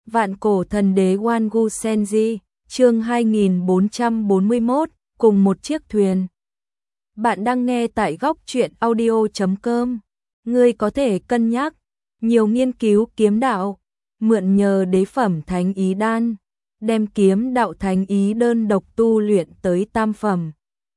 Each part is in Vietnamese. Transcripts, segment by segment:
Vạn cổ thần đế Wangu Senji, chương 2441, cùng một chiếc thuyền. Bạn đang nghe tại góc truyện audio.com. Ngươi có thể cân nhắc nhiều nghiên cứu kiếm đạo, mượn nhờ đế phẩm thánh ý đan, đem kiếm đạo thánh ý đơn độc tu luyện tới tam phẩm.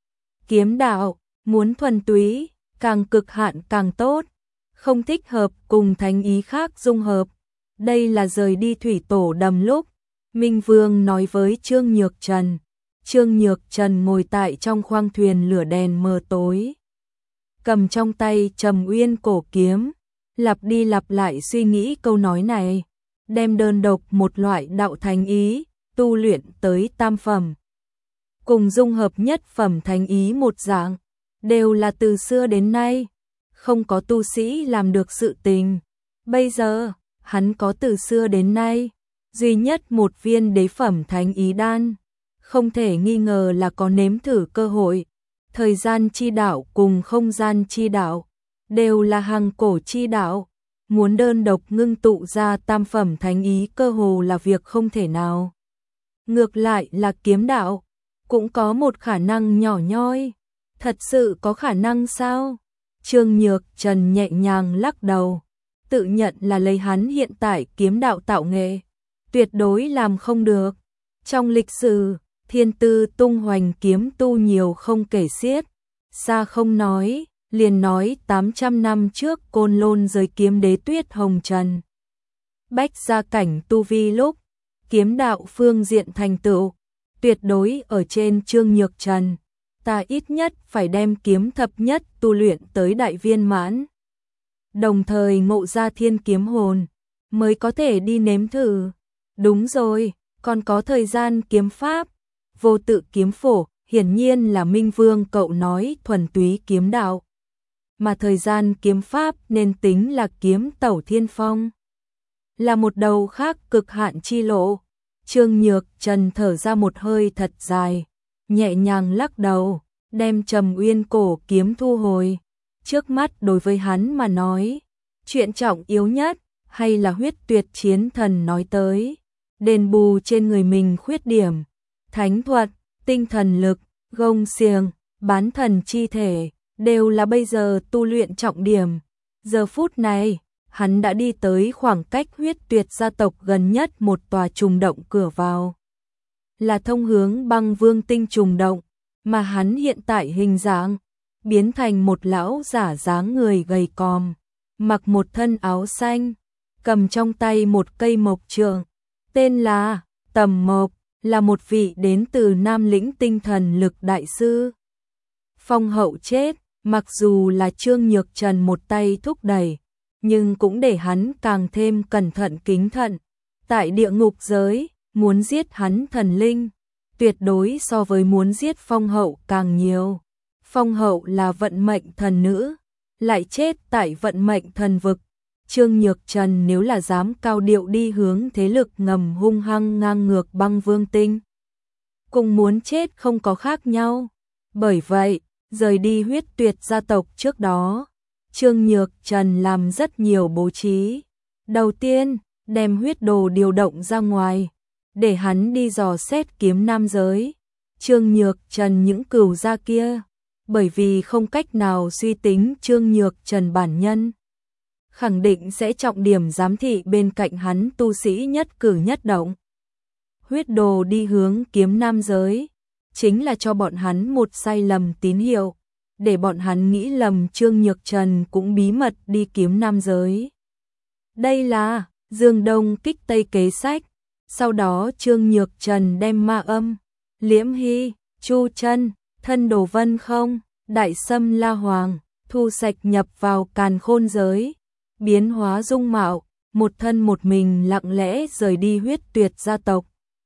Kiếm đạo, muốn thuần túy, càng cực hạn càng tốt, không thích hợp cùng thánh ý khác dung hợp. Đây là rời đi thủy tổ đầm lúc Minh Vương nói với Trương Nhược Trần. Trương Nhược Trần ngồi tại trong khoang thuyền lửa đèn mờ tối, cầm trong tay Trầm Uyên cổ kiếm, lặp đi lặp lại suy nghĩ câu nói này, đem đơn độc một loại đạo thánh ý tu luyện tới tam phẩm, cùng dung hợp nhất phẩm thánh ý một dạng, đều là từ xưa đến nay không có tu sĩ làm được sự tình. Bây giờ hắn có từ xưa đến nay duy nhất một viên đế phẩm thánh ý đan, không thể nghi ngờ là có nếm thử cơ hội. Thời gian chi đạo cùng không gian chi đạo đều là hàng cổ chi đạo, muốn đơn độc ngưng tụ ra tam phẩm thánh ý cơ hồ là việc không thể nào. Ngược lại là kiếm đạo cũng có một khả năng nhỏ nhoi. Thật sự có khả năng sao? Trương Nhược Trần nhẹ nhàng lắc đầu, tự nhận là lấy hắn hiện tại kiếm đạo tạo nghệ, tuyệt đối làm không được. Trong lịch sử, thiên tư tung hoành kiếm tu nhiều không kể xiết, xa không nói, liền nói 800 năm trước Côn Lôn giới kiếm đế Tuyết Hồng Trần bách gia cảnh tu vi lúc kiếm đạo phương diện thành tựu tuyệt đối ở trên Trương Nhược Trần. Ta ít nhất phải đem kiếm thập nhất tu luyện tới đại viên mãn, đồng thời ngộ ra thiên kiếm hồn, mới có thể đi nếm thử. Đúng rồi, còn có thời gian kiếm pháp, vô tự kiếm phổ, hiển nhiên là Minh Vương cậu nói thuần túy kiếm đạo, mà thời gian kiếm pháp nên tính là kiếm tẩu thiên phong, là một đầu khác cực hạn chi lộ. Trương Nhược Trần thở ra một hơi thật dài, nhẹ nhàng lắc đầu, đem Trầm Uyên cổ kiếm thu hồi. Trước mắt đối với hắn mà nói, chuyện trọng yếu nhất hay là huyết tuyệt chiến thần nói tới, đền bù trên người mình khuyết điểm, thánh thuật, tinh thần lực, gông xiềng, bán thần chi thể, đều là bây giờ tu luyện trọng điểm. Giờ phút này, hắn đã đi tới khoảng cách huyết tuyệt gia tộc gần nhất một tòa trùng động cửa vào, là thông hướng Băng Vương tinh trùng động, mà hắn hiện tại hình dạng biến thành một lão giả dáng người gầy còm, mặc một thân áo xanh, cầm trong tay một cây mộc trượng, tên là Tầm Mộc, là một vị đến từ Nam Lĩnh tinh thần lực đại sư. Phong hậu chết, mặc dù là Trương Nhược Trần một tay thúc đẩy, nhưng cũng để hắn càng thêm cẩn thận kính thận. Tại địa ngục giới, muốn giết hắn thần linh, tuyệt đối so với muốn giết phong hậu càng nhiều. Phong hậu là vận mệnh thần nữ, lại chết tại vận mệnh thần vực. Trương Nhược Trần nếu là dám cao điệu đi hướng thế lực ngầm hung hăng ngang ngược Băng Vương tinh, cùng muốn chết không có khác nhau. Bởi vậy, rời đi huyết tuyệt gia tộc trước đó, Trương Nhược Trần làm rất nhiều bố trí. Đầu tiên, đem huyết đồ điều động ra ngoài, để hắn đi dò xét kiếm nam giới. Trương Nhược Trần những cửu gia kia, bởi vì không cách nào suy tính Trương Nhược Trần bản nhân, khẳng định sẽ trọng điểm giám thị bên cạnh hắn tu sĩ nhất cử nhất động. Huyết đồ đi hướng kiếm nam giới, chính là cho bọn hắn một sai lầm tín hiệu, để bọn hắn nghĩ lầm Trương Nhược Trần cũng bí mật đi kiếm nam giới. Đây là Dương Đông kích Tây kế sách. Sau đó Trương Nhược Trần đem Ma Âm, Liễm Hy, Chu Chân, Thân Đồ Vân Không, Đại Sâm La Hoàng thu sạch nhập vào càn khôn giới, biến hóa dung mạo, một thân một mình lặng lẽ rời đi huyết tuyệt gia tộc.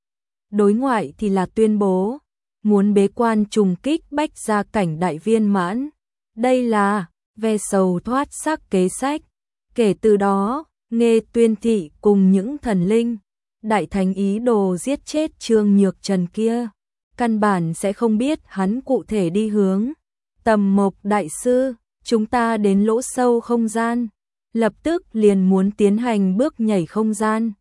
Đối ngoại thì là tuyên bố muốn bế quan trùng kích bách gia cảnh đại viên mãn. Đây là ve sầu thoát xác kế sách. Kể từ đó, Nghê Tuyên Thị cùng những thần linh đại thánh ý đồ giết chết Trương Nhược Trần kia, căn bản sẽ không biết hắn cụ thể đi hướng. Tầm Mộc đại sư, chúng ta đến lỗ sâu không gian, lập tức liền muốn tiến hành bước nhảy không gian.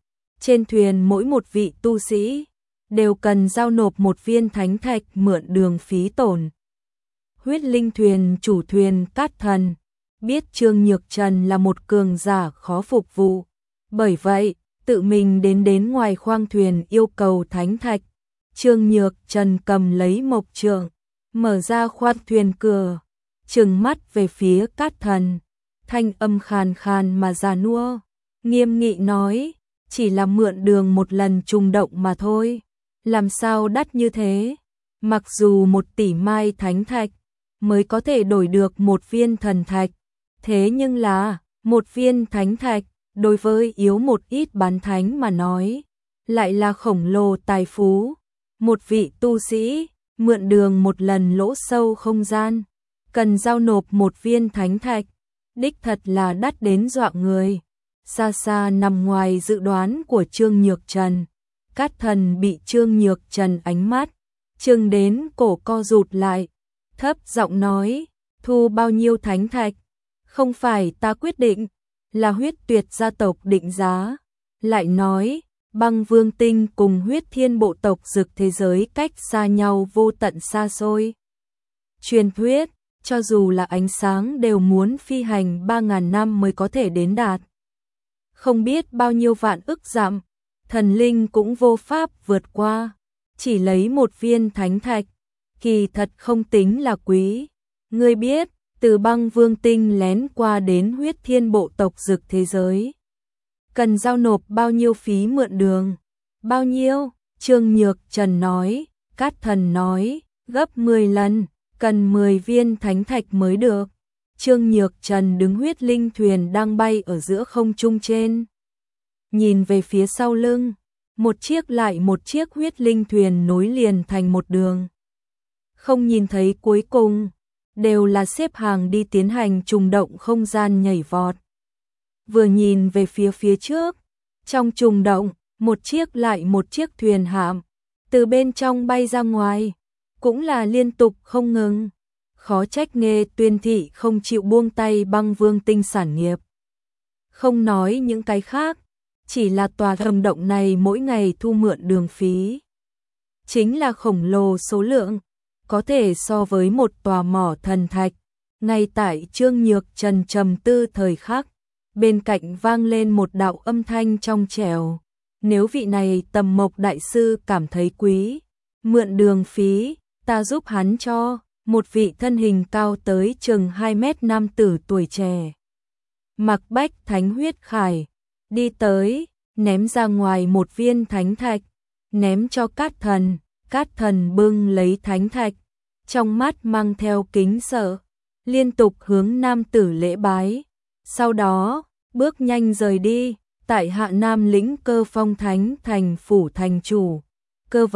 Trên thuyền mỗi một vị tu sĩ đều cần giao nộp một viên thánh thạch mượn đường phí tổn. Huyết linh thuyền chủ thuyền Cát Thần biết Trương Nhược Trần là một cường giả khó phục vụ, bởi vậy tự mình đến ngoài khoang thuyền yêu cầu thánh thạch. Trương Nhược Trần cầm lấy mộc trượng, mở ra khoang thuyền cửa, trừng mắt về phía Cát Thần, thanh âm khàn khàn mà già nua, nghiêm nghị nói, chỉ là mượn đường một lần trùng động mà thôi, làm sao đắt như thế? Mặc dù 1 tỷ mai thánh thạch mới có thể đổi được một viên thần thạch, thế nhưng là một viên thánh thạch đối với yếu một ít bán thánh mà nói, lại là khổng lồ tài phú. Một vị tu sĩ mượn đường một lần lỗ sâu không gian, cần giao nộp một viên thánh thạch, đích thật là đắt đến dọa người, xa xa nằm ngoài dự đoán của Trương Nhược Trần. Cát Thần bị Trương Nhược Trần ánh mắt chừng đến cổ co rụt lại, thấp giọng nói, thu bao nhiêu thánh thạch? Không phải ta quyết định, là Huyết Tuyệt gia tộc định giá. Lại nói, Băng Vương Tinh cùng Huyết Thiên bộ tộc Dực thế giới cách xa nhau vô tận xa xôi. Truyền thuyết, cho dù là ánh sáng đều muốn phi hành 3.000 năm mới có thể đến đạt. Không biết bao nhiêu vạn ức dặm, thần linh cũng vô pháp vượt qua, chỉ lấy một viên thánh thạch, kỳ thật không tính là quý. Ngươi biết, từ Băng Vương Tinh lén qua đến Huyết Thiên bộ tộc Dực thế giới, cần giao nộp bao nhiêu phí mượn đường? Bao nhiêu? Trương Nhược Trần nói. Cát Thần nói, gấp 10 lần, cần 10 viên thánh thạch mới được. Trương Nhược Trần đứng huyết linh thuyền đang bay ở giữa không trung trên, nhìn về phía sau lưng, một chiếc lại một chiếc huyết linh thuyền nối liền thành một đường, không nhìn thấy cuối cùng, đều là xếp hàng đi tiến hành trùng động không gian nhảy vọt. Vừa nhìn về phía trước, trong trùng động, một chiếc lại một chiếc thuyền hạm từ bên trong bay ra ngoài, cũng là liên tục không ngừng. Khó trách Nghê Tuyên thị không chịu buông tay Băng Vương Tinh sản nghiệp. Không nói những cái khác, chỉ là tòa hầm động này mỗi ngày thu mượn đường phí chính là khổng lồ số lượng, có thể so với một tòa mỏ thần thạch. Ngay tại Trương Nhược Trần trầm tư thời khắc, bên cạnh vang lên một đạo âm thanh trong trẻo. Nếu vị này Tầm Mộc đại sư cảm thấy quý, mượn đường phí, ta giúp hắn cho. Một vị thân hình cao tới chừng 2 mét nam tử tuổi trẻ, mặc bách thánh huyết khải, đi tới, ném ra ngoài một viên thánh thạch, ném cho Cát Thần. Cát Thần bưng lấy thánh thạch, trong mắt mang theo kính sợ, liên tục hướng nam tử lễ bái, sau đó bước nhanh rời đi. Tại hạ Nam lĩnh Cơ Phong Thánh thành phủ thành chủ, Cơ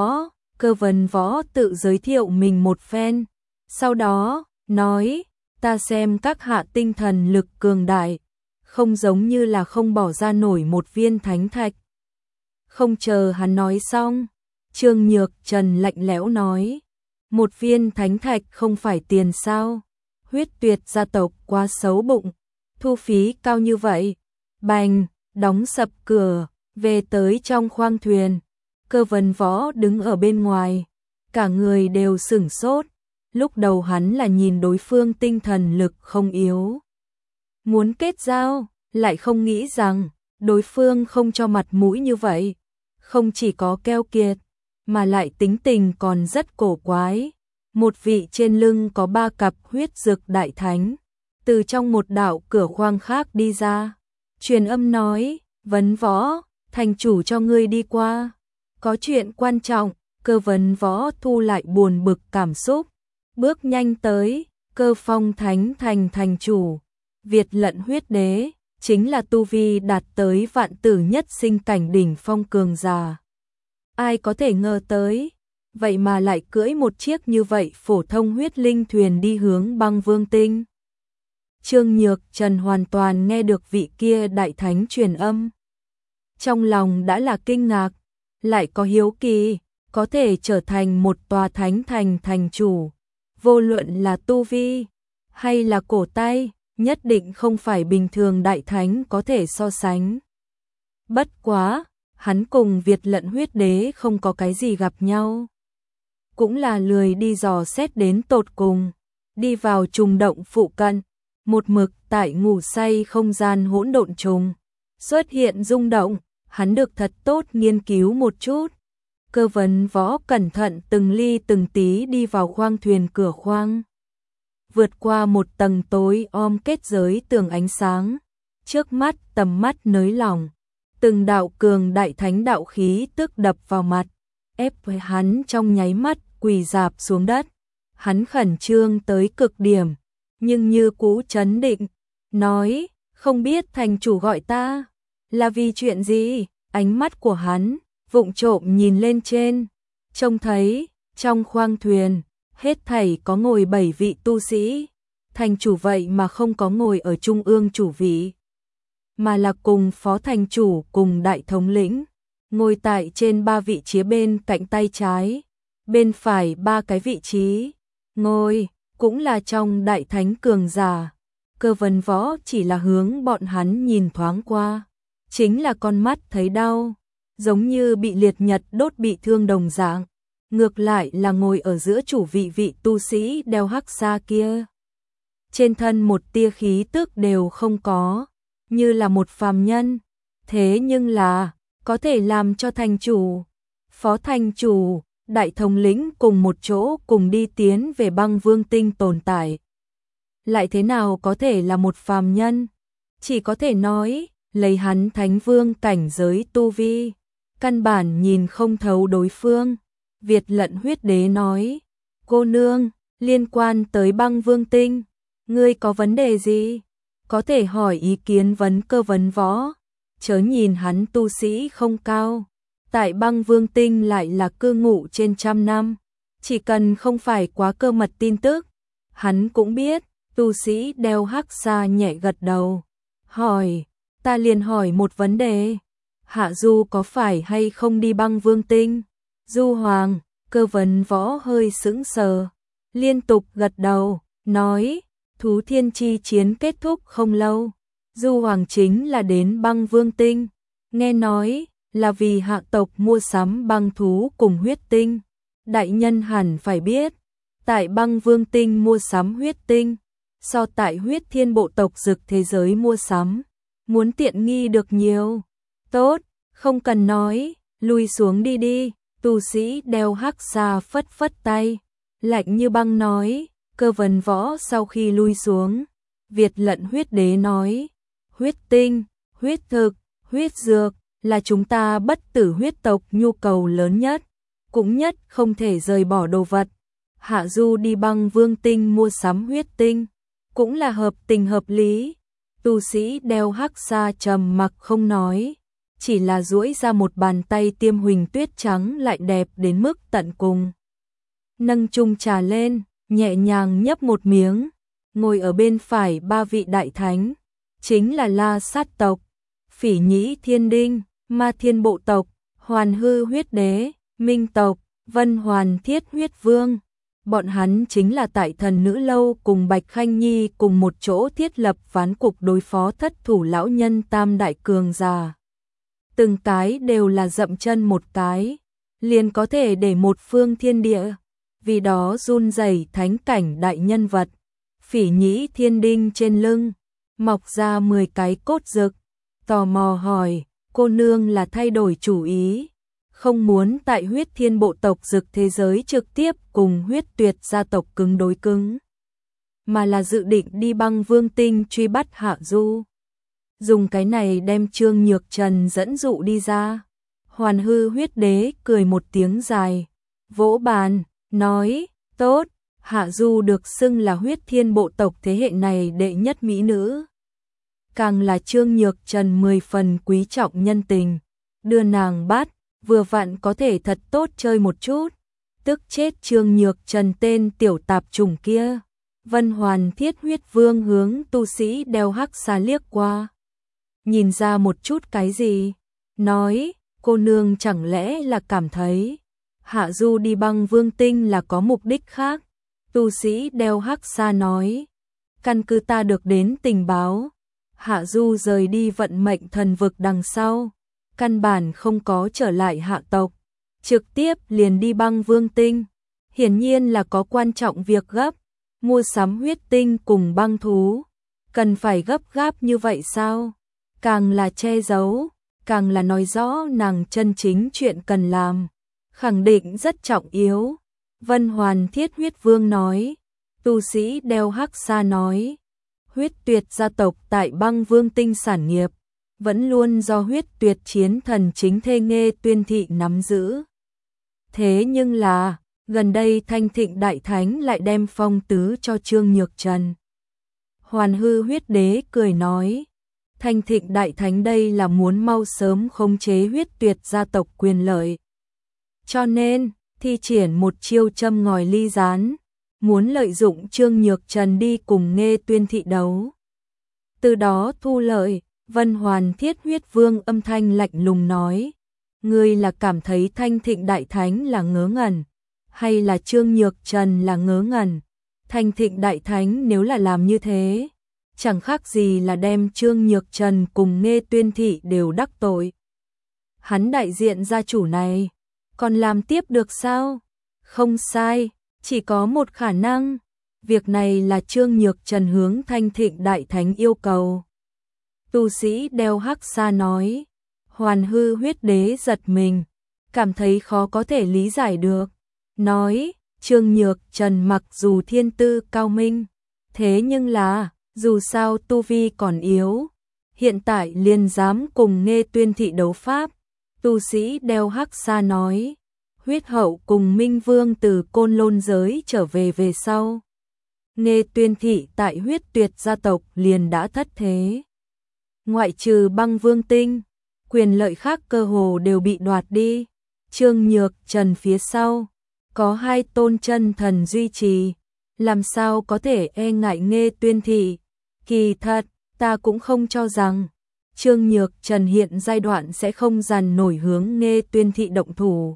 Vấn Võ tự giới thiệu mình một phen, sau đó nói, ta xem các hạ tinh thần lực cường đại, không giống như là không bỏ ra nổi một viên thánh thạch. Không chờ hắn nói xong, Trương Nhược Trần lạnh lẽo nói, một viên thánh thạch không phải tiền sao? Huyết Tuyệt gia tộc quá xấu bụng, thu phí cao như vậy. Bành, đóng sập cửa, về tới trong khoang thuyền. Cơ Vấn Võ đứng ở bên ngoài, cả người đều sửng sốt. Lúc đầu hắn là nhìn đối phương tinh thần lực không yếu, muốn kết giao, lại không nghĩ rằng đối phương không cho mặt mũi như vậy, không chỉ có keo kiệt, mà lại tính tình còn rất cổ quái. Một vị trên lưng có 3 cặp huyết dực đại thánh, từ trong một đạo cửa khoang khác đi ra, truyền âm nói, Vấn Võ, thành chủ cho ngươi đi qua, có chuyện quan trọng. Cơ Vấn Võ thu lại buồn bực cảm xúc, bước nhanh tới. Cơ Phong Thánh thành thành chủ, Việt Lận huyết đế, chính là tu vi đạt tới vạn tử nhất sinh cảnh đỉnh phong cường giả. Ai có thể ngờ tới, vậy mà lại cưỡi một chiếc như vậy phổ thông huyết linh thuyền đi hướng Băng Vương Tinh. Trương Nhược Trần hoàn toàn nghe được vị kia đại thánh truyền âm, trong lòng đã là kinh ngạc, lại có hiếu kỳ, có thể trở thành một tòa thánh thành thành chủ, vô luận là tu vi hay là cổ tay, nhất định không phải bình thường đại thánh có thể so sánh. Bất quá, hắn cùng Việt Lận Huyết Đế không có cái gì gặp nhau. Cũng là lười đi dò xét đến tột cùng, đi vào trùng động phụ cận, một mực tại ngủ say không gian hỗn độn trùng. Xuất hiện rung động, hắn được thật tốt nghiên cứu một chút. Cơ Vấn Võ cẩn thận từng ly từng tí đi vào khoang thuyền cửa khoang. Vượt qua một tầng tối om kết giới tường ánh sáng, trước mắt tầm mắt nới lỏng, từng đạo cường đại thánh đạo khí tức đập vào mặt, ép hắn trong nháy mắt quỳ rạp xuống đất. Hắn khẩn trương tới cực điểm, nhưng như cũ trấn định, nói, không biết thành chủ gọi ta là vì chuyện gì. Ánh mắt của hắn vụng trộm nhìn lên trên, trông thấy trong khoang thuyền hết thảy có ngồi 7 vị tu sĩ, thành chủ vậy mà không có ngồi ở trung ương chủ vị, mà là cùng phó thành chủ cùng đại thống lĩnh, ngồi tại trên 3 vị trí bên cạnh tay trái, bên phải 3 cái vị trí, ngồi cũng là trong đại thánh cường giả. Cơ Vấn Võ chỉ là hướng bọn hắn nhìn thoáng qua, chính là con mắt thấy đau, giống như bị liệt nhật đốt bị thương đồng dạng. Ngược lại là ngồi ở giữa chủ vị tu sĩ đeo hắc sa kia, trên thân một tia khí tức đều không có, như là một phàm nhân. Thế nhưng là có thể làm cho thành chủ, phó thành chủ, đại thống lĩnh cùng một chỗ cùng đi tiến về Băng Vương Tinh tồn tại, lại thế nào có thể là một phàm nhân? Chỉ có thể nói lấy hắn thánh vương cảnh giới tu vi, căn bản nhìn không thấu đối phương. Việt Lận Huyết Đế nói, cô nương, liên quan tới Băng Vương Tinh, ngươi có vấn đề gì? Có thể hỏi ý kiến vấn Cơ Vấn Võ, chớ nhìn hắn tu sĩ không cao, tại Băng Vương Tinh lại là cư ngụ trên 100 năm, chỉ cần không phải quá cơ mật tin tức, hắn cũng biết. Tu sĩ đeo hắc sa nhẹ gật đầu, hỏi, ta liền hỏi một vấn đề, Hạ Du có phải hay không đi Băng Vương Tinh? Du Hoàng, Cơ Vấn Võ hơi sững sờ, liên tục gật đầu, nói, thú thiên chi chiến kết thúc không lâu, Du Hoàng chính là đến Băng Vương Tinh, nghe nói là vì hạ tộc mua sắm băng thú cùng huyết tinh. Đại nhân hẳn phải biết, tại Băng Vương Tinh mua sắm huyết tinh, so tại Huyết Thiên bộ tộc Dực thế giới mua sắm, muốn tiện nghi được nhiều. Tốt, không cần nói, lui xuống đi đi. Tu sĩ đeo hắc sa phất phất tay, lạnh như băng nói. Cơ Vấn Võ sau khi lui xuống, Việt Lận Huyết Đế nói, huyết tinh, huyết thực, huyết dược là chúng ta bất tử huyết tộc nhu cầu lớn nhất, cũng nhất không thể rời bỏ đồ vật. Hạ Du đi Băng Vương Tinh mua sắm huyết tinh, cũng là hợp tình hợp lý. Tu sĩ đeo hắc sa trầm mặc không nói, chỉ là duỗi ra một bàn tay tiêm huỳnh tuyết trắng lại đẹp đến mức tận cùng. Nâng chung trà lên, nhẹ nhàng nhấp một miếng, ngồi ở bên phải 3 vị đại thánh, chính là La Sát tộc, Phỉ Nhĩ Thiên Đinh, Ma Thiên bộ tộc, Hoàn Hư Huyết Đế, Minh tộc, Vân Hoàn Thiết Huyết Vương. Bọn hắn chính là tại Thần Nữ Lâu cùng Bạch Khanh Nhi cùng một chỗ thiết lập ván cục đối phó thất thủ lão nhân tam đại cường giả. Từng cái đều là dậm chân một cái, liền có thể để một phương thiên địa, vì đó run rẩy thánh cảnh đại nhân vật. Phỉ Nhĩ Thiên Đinh trên lưng, mọc ra 10 cái cốt rực, tò mò hỏi, cô nương là thay đổi chủ ý, không muốn tại Huyết Thiên bộ tộc Dực thế giới trực tiếp cùng Huyết Tuyệt gia tộc cứng đối cứng, mà là dự định đi Băng Vương Tinh truy bắt Hạ Du. Dùng cái này đem Trương Nhược Trần dẫn dụ đi ra. Hoàn Hư Huyết Đế cười một tiếng dài, vỗ bàn, nói, tốt, Hạ Du được xưng là Huyết Thiên bộ tộc thế hệ này đệ nhất mỹ nữ. Càng là Trương Nhược Trần 10 phần quý trọng nhân tình, đưa nàng bắt, vừa vặn có thể thật tốt chơi một chút, tức chết Trương Nhược Trần tên tiểu tạp chủng kia. Vân Hoàn Thiết Huyết Vương hướng tu sĩ đeo hắc sa liếc qua, nhìn ra một chút cái gì, nói, cô nương chẳng lẽ là cảm thấy Hạ Du đi Băng Vương Tinh là có mục đích khác. Tu sĩ đeo hắc sa nói, căn cứ ta được đến tình báo, Hạ Du rời đi vận mệnh thần vực đằng sau, căn bản không có trở lại hạ tộc, trực tiếp liền đi băng vương tinh. Hiển nhiên là có quan trọng việc gấp, mua sắm huyết tinh cùng băng thú. Cần phải gấp gáp như vậy sao? Càng là che giấu, càng là nói rõ nàng chân chính chuyện cần làm. Khẳng định rất trọng yếu. Vân Hoàn Thiết Huyết Vương nói. Tu sĩ đeo hắc sa nói. Huyết Tuyệt gia tộc tại băng vương tinh sản nghiệp, vẫn luôn do Huyết Tuyệt chiến thần chính thê Nghê Tuyên Thị nắm giữ. Thế nhưng là, gần đây Thanh Thịnh Đại Thánh lại đem phong tứ cho Trương Nhược Trần. Hoàn Hư Huyết Đế cười nói, Thanh Thịnh Đại Thánh đây là muốn mau sớm khống chế Huyết Tuyệt gia tộc quyền lợi. Cho nên, thi triển một chiêu châm ngòi ly gián, muốn lợi dụng Trương Nhược Trần đi cùng Nghê Tuyên Thị đấu. Từ đó thu lợi. Vân Hoàn Thiết Huyết Vương âm thanh lạnh lùng nói, ngươi là cảm thấy Thanh Thịnh Đại Thánh là ngớ ngẩn, hay là Trương Nhược Trần là ngớ ngẩn? Thanh Thịnh Đại Thánh nếu là làm như thế, chẳng khác gì là đem Trương Nhược Trần cùng Nghê Tuyên Thị đều đắc tội. Hắn đại diện gia chủ này, còn làm tiếp được sao? Không sai, chỉ có một khả năng, việc này là Trương Nhược Trần hướng Thanh Thịnh Đại Thánh yêu cầu. Tu sĩ đeo hắc sa nói. Hoàn Hư Huyết Đế giật mình, cảm thấy khó có thể lý giải được. Nói, Trương Nhược Trần mặc dù thiên tư cao minh, thế nhưng là, dù sao tu vi còn yếu, hiện tại liền dám cùng Nghê Tuyên Thị đấu pháp. Tu sĩ đeo hắc sa nói, Huyết Hậu cùng Minh Vương từ Côn Lôn giới trở về sau. Nghê Tuyên Thị tại Huyết Tuyệt gia tộc liền đã thất thế. Ngoại trừ băng vương tinh, quyền lợi khác cơ hồ đều bị đoạt đi. Trương Nhược Trần phía sau, có 2 tôn chân thần duy trì, làm sao có thể e ngại Nghê Tuyên Thị. Kỳ thật, ta cũng không cho rằng, Trương Nhược Trần hiện giai đoạn sẽ không dằn nổi hướng Nghê Tuyên Thị động thủ.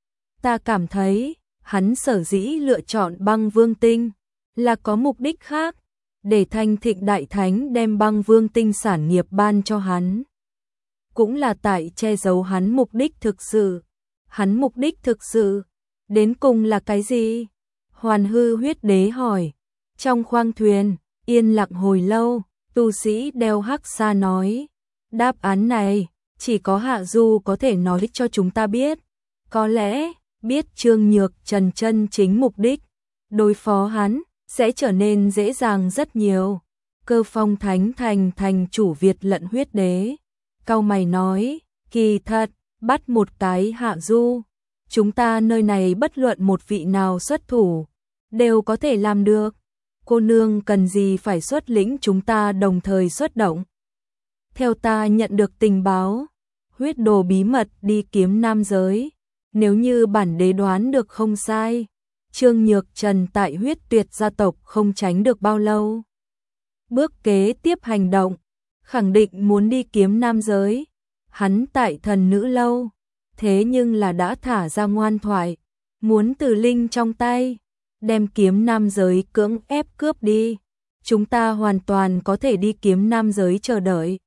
Ta cảm thấy, hắn sở dĩ lựa chọn băng vương tinh, là có mục đích khác. Để Thanh Thịnh Đại Thánh đem băng vương tinh sản nghiệp ban cho hắn. Cũng là tại che giấu hắn mục đích thực sự. Hắn mục đích thực sự, đến cùng là cái gì? Hoàn Hư Huyết Đế hỏi. Trong khoang thuyền, yên lặng hồi lâu, tu sĩ đeo hắc sa nói. Đáp án này, chỉ có Hạ Du có thể nói cho chúng ta biết. Có lẽ, biết Trương Nhược Trần chân chính mục đích, đối phó hắn sẽ trở nên dễ dàng rất nhiều. Cơ Phong Thánh thành chủ Việt Lận Huyết Đế, cau mày nói, kỳ thật, bắt một cái Hạ Du, chúng ta nơi này bất luận một vị nào xuất thủ, đều có thể làm được. Cô nương cần gì phải xuất lĩnh chúng ta đồng thời xuất động. Theo ta nhận được tình báo, huyết đồ bí mật đi kiếm nam giới, nếu như bản đế đoán được không sai, Trương Nhược Trần tại Huyết Tuyệt gia tộc không tránh được bao lâu. Bước kế tiếp hành động, khẳng định muốn đi kiếm nam giới. Hắn tại Thần Nữ lâu, thế nhưng là đã thả ra ngoan thoại, muốn từ linh trong tay, đem kiếm nam giới cưỡng ép cướp đi. Chúng ta hoàn toàn có thể đi kiếm nam giới chờ đợi.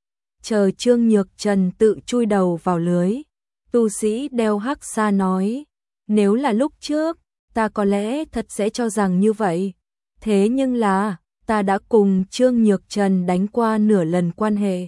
Chờ Trương Nhược Trần tự chui đầu vào lưới. Tu sĩ đeo hắc sa nói, nếu là lúc trước, ta có lẽ thật sẽ cho rằng như vậy. Thế nhưng là, ta đã cùng Trương Nhược Trần đánh qua nửa lần quan hệ.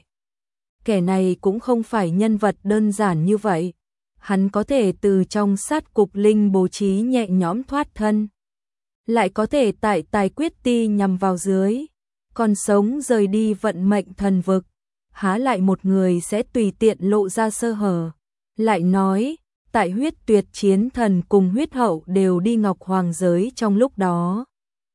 Kẻ này cũng không phải nhân vật đơn giản như vậy. Hắn có thể từ trong sát cục linh bố trí nhẹ nhõm thoát thân. Lại có thể tại tài quyết ti nhằm vào dưới. Còn sống rời đi vận mệnh thần vực. Há lại một người sẽ tùy tiện lộ ra sơ hở. Lại nói, tại Huyết Tuyệt chiến thần cùng Huyết Hậu đều đi Ngọc Hoàng giới trong lúc đó.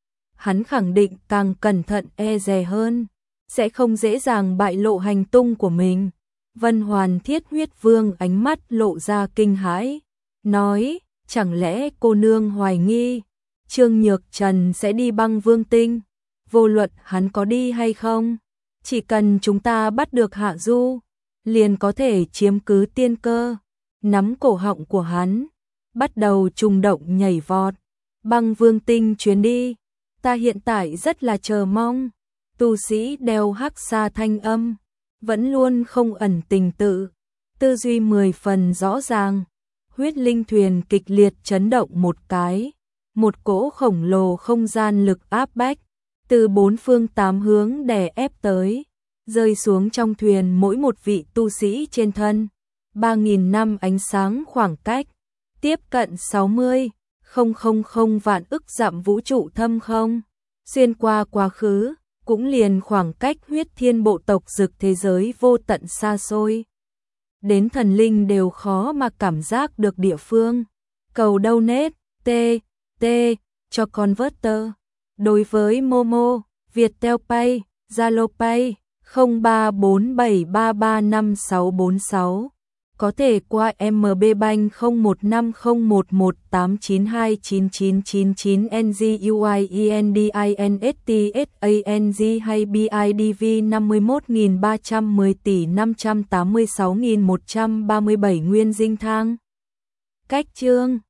Hắn khẳng định càng cẩn thận e dè hơn, sẽ không dễ dàng bại lộ hành tung của mình. Vân Hoàn Thiết Huyết Vương ánh mắt lộ ra kinh hãi, nói, chẳng lẽ cô nương hoài nghi, Trương Nhược Trần sẽ đi băng vương tinh, vô luận hắn có đi hay không, chỉ cần chúng ta bắt được Hạ Du, liền có thể chiếm cứ tiên cơ, nắm cổ họng của hắn, bắt đầu trùng động nhảy vọt, băng vương tinh chuyến đi, ta hiện tại rất là chờ mong. Tu sĩ đeo hắc sa thanh âm, vẫn luôn không ẩn tình tự, tư duy 10 phần rõ ràng. Huyết linh thuyền kịch liệt chấn động một cái, một cỗ khổng lồ không gian lực áp bách, từ bốn phương tám hướng đè ép tới, rơi xuống trong thuyền mỗi một vị tu sĩ trên thân. 3.000 năm ánh sáng khoảng cách, tiếp cận 60,000 vạn ức dặm vũ trụ thâm không, xuyên qua quá khứ, cũng liền khoảng cách huyết thiên bộ tộc rực thế giới vô tận xa xôi. Đến thần linh đều khó mà cảm giác được địa phương. Cầu donate, TT, cho converter. Đối với Momo, Viettel Pay, Zalo Pay, 0347335646. Có thể qua MB Bank 015011892999 NGUIENDINSTSANG hay BIDV 51310 tỷ 586.137 nguyên dinh thang. Cách chương